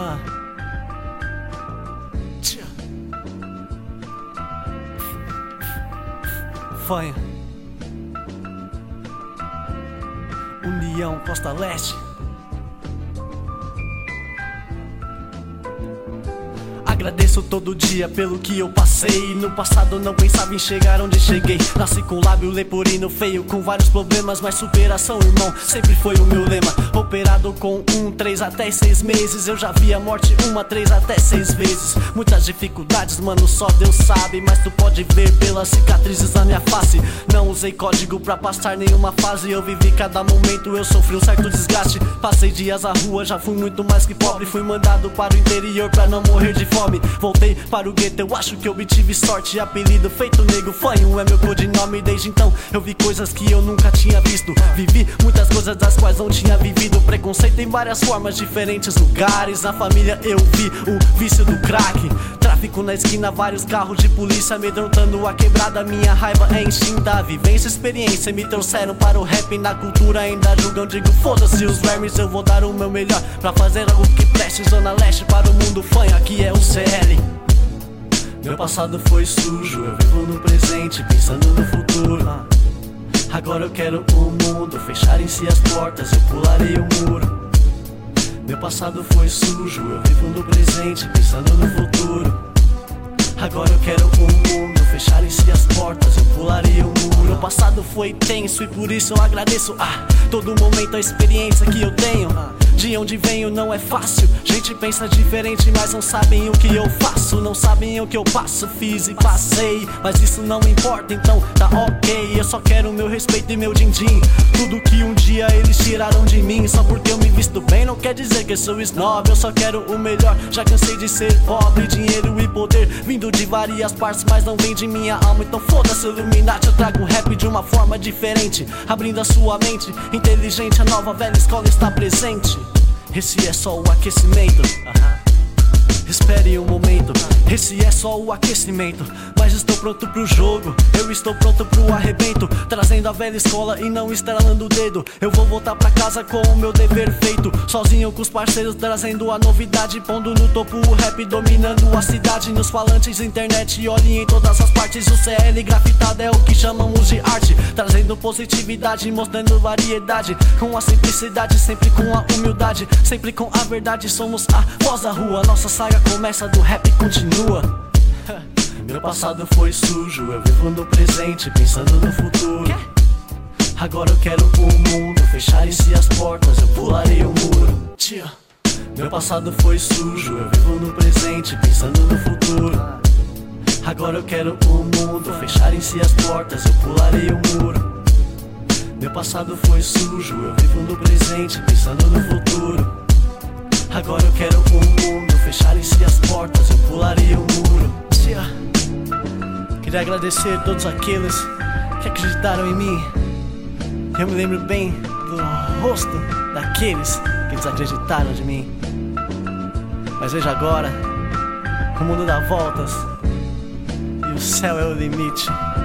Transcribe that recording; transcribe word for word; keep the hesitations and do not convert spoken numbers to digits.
Ah. Tchau. Fanha. União, Costa Leste. Agradeço todo dia pelo que eu passei. No passado não pensava em chegar onde cheguei. Nasci com lábio leporino feio, com vários problemas, mas superação, irmão, sempre foi o meu lema. Operado com um, três até seis meses. Eu já vi a morte uma, três até seis vezes. Muitas dificuldades, mano, só Deus sabe. Mas tu pode ver pelas cicatrizes na minha face. Não usei código pra passar nenhuma fase. Eu vivi cada momento, eu sofri um certo desgaste. Passei dias à rua, já fui muito mais que pobre. Fui mandado para o interior pra não morrer de fome. Voltei para o gueto, eu acho que obtive sorte. Apelido feito nego, fanho é meu codinome. Desde então eu vi coisas que eu nunca tinha visto. Vivi muitas coisas das quais não tinha vivido. Preconceito em várias formas, diferentes lugares. Na família eu vi o vício do crack. Tráfico na esquina, vários carros de polícia amedrontando a quebrada. Minha raiva é instinta, vivência, experiência me trouxeram para o rap. Na cultura ainda julgam, digo foda-se os vermes. Eu vou dar o meu melhor pra fazer algo que preste. Zona Leste para o mundo fanho, aqui é o C L. Meu passado foi sujo, eu vivo no presente, pensando no futuro. Agora eu quero o mundo, fechar em si as portas, eu pularei o muro. Meu passado foi sujo, eu vivo no presente, pensando no futuro. Agora eu quero o mundo, fechar em si as portas, eu pularei o muro. Meu passado foi tenso e por isso eu agradeço a todo momento a experiência que eu tenho. De onde venho não é fácil. Gente pensa diferente, mas não sabem o que eu faço. Não sabem o que eu passo, fiz e passei. Mas isso não importa, então tá ok. Eu só quero meu respeito e meu din-din. Tudo que um dia eles tiraram de mim. Só porque eu me visto bem não quer dizer que eu sou snob. Eu só quero o melhor, já cansei de ser pobre. Dinheiro e poder vindo de várias partes, mas não vem de minha alma. Então foda-se Illuminati, eu trago rap de uma forma diferente, abrindo a sua mente inteligente. A nova velha escola está presente. Esse é só o aquecimento. uh-huh. Espere um momento, esse é só o aquecimento. Mas estou pronto pro jogo, eu estou pronto pro arrebento. Trazendo a velha escola e não estralando o dedo. Eu vou voltar pra casa com o meu dever feito. Sozinho com os parceiros trazendo a novidade. Pondo no topo o rap, dominando a cidade. Nos falantes, internet, olhem em todas as partes. O C L grafitado é o que chamamos de arte. Trazendo positividade, mostrando variedade. Com a simplicidade, sempre com a humildade. Sempre com a verdade, somos a voz da rua. Nossa saga começa, do rap continua. Meu passado foi sujo, eu vivo no presente, pensando no futuro. Agora eu quero o mundo, fechar em si as portas, eu pularei o muro. Meu passado foi sujo, eu vivo no presente, pensando no futuro. Agora eu quero o mundo, fechar em si as portas, eu pularei o muro. Meu passado foi sujo, eu vivo no presente, pensando no futuro. Agora eu quero o mundo, fechar em si as portas, eu pularei o muro. Queria agradecer a todos aqueles que acreditaram em mim. Eu me lembro bem do rosto daqueles que desacreditaram de mim. Mas veja agora, o mundo dá voltas e o céu é o limite.